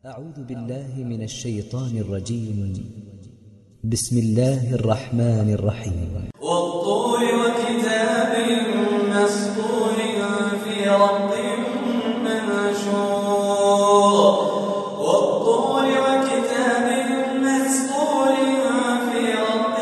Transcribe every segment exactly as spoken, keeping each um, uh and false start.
أعوذ بالله من الشيطان الرجيم. بسم الله الرحمن الرحيم. والطور وكتاب مسطور في رق منشور. والطور وكتاب مسطور في رق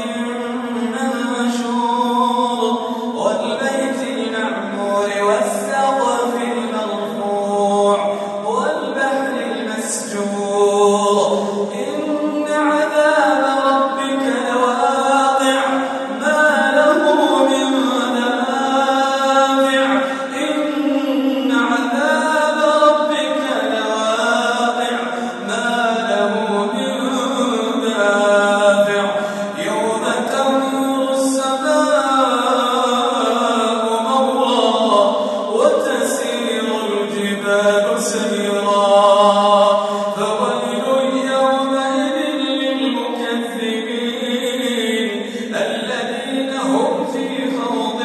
منشور. والبيت المعمور والسقف المرفوع والبحر المسجور. إن عذاب ربك لواقع ما له من دافع. إن عذاب ربك لواقع ما له من دافع. يوم تمور السماء مورا وتسير الجبال سيرا. فويل يومئذ للمكذبين الذين هم في خوض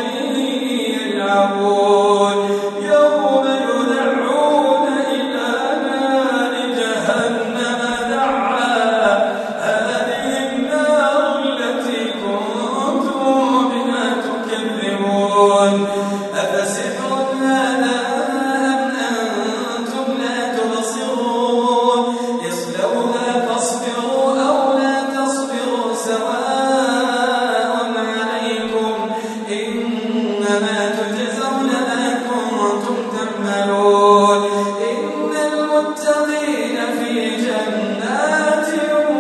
يلعبون. يوم يدعون إلى نار جهنم دعا. هذه النار التي كنتم بها تكذبون. أفسحر هذا أم أنتم لا تبصرون. اصلوها فاصبروا أو لا تصبروا سواء عليكم إنما تجزون ما كنتم تعملون. إن المتقين في جنات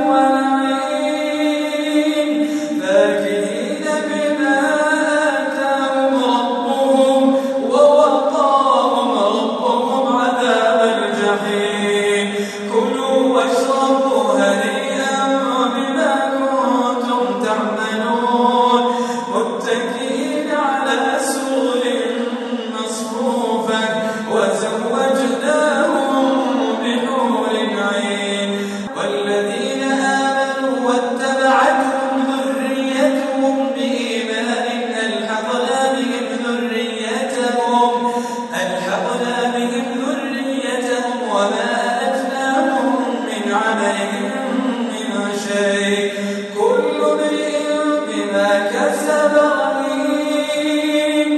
ونعيم فاكهين بما آتاهم ربهم ووقاهم ربهم عذاب الجحيم. كلوا واشربوا هنيئا بما كنتم تعملون. متكئين على سرر مصفوفة وزوجناهم بحور عين. والذين آمنوا واتبعتهم ذريتهم بإيمان ألحقنا بهم ذريتهم ألحقنا بهم ذريتهم وما ألتناهم من عملهم من شيء. كل امرئ بما كسب رهين.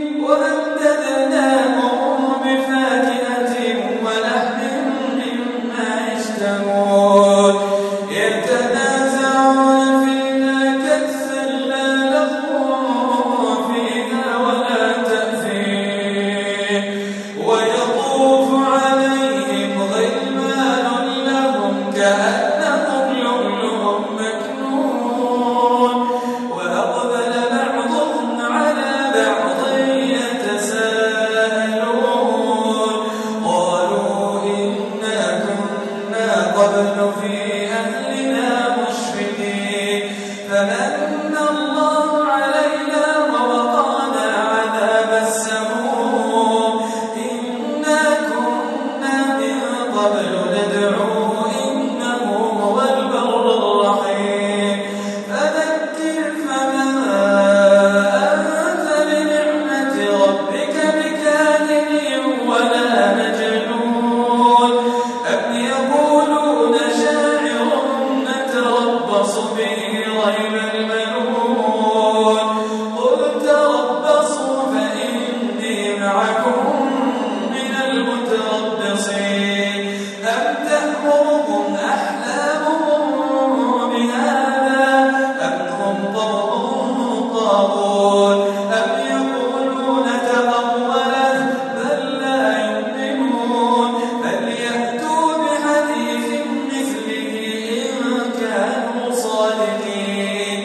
وأمددناهم بفاكهة ولحم مما يشتهون. يتنازعون فيها كأسا لا لغو فيها ولا تأثيم. ويطوف عليهم غلمان لهم كأنهم لؤلؤ مكنون. وأقبل بعضهم على بعض يتساءلون. قالوا إنا كنا قبل في أهلنا مشفقين. فمن الله علينا ووقانا عذاب السموم. إنا كنا من قبل ندعوه إنه هو البر الرحيم. فذكر فما أنت بنعمة ربك بكاهن ولا مجنون. أم يقولون شاعر نتربص به ريب المنون. قل تربصوا فإني معكم من المتربصين. أم تأمرهم أحلامهم بهذا أم هم قوم طاغون. أم يقولون تقوله بل لا يؤمنون. فليأتوا بحديث مثله إن كانوا صادقين.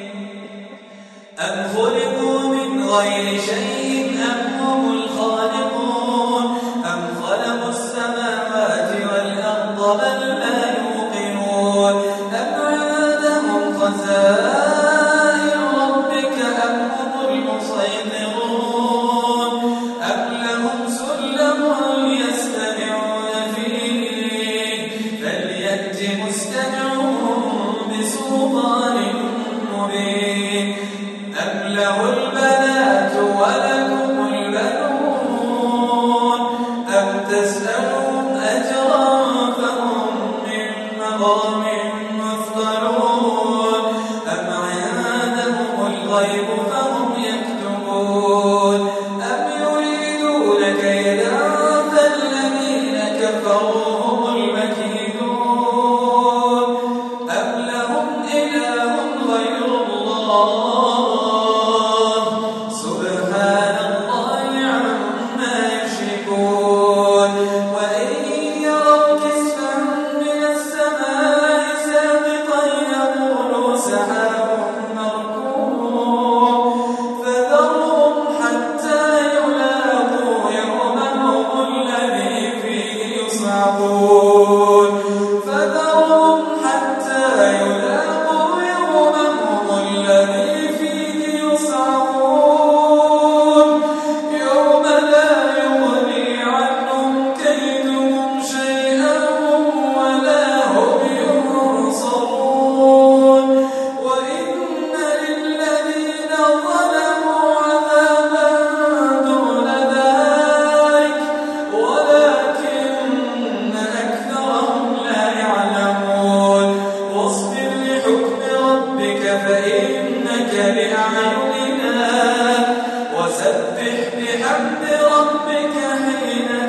أم خلقوا من غير شيء أم هم الخالقون. أم خلقوا السماوات والأرض بل لا يوقنون. أم عندهم خزائن ربك أم هم المسيطرون. أم لهم سلم يستمعون فيه فليأت مستمعهم بسلطان مبين. أم له البنات ولكم البنون. أم تسألهم أجرا فهم فإنك بأعيننا وسبح بحمد ربك حين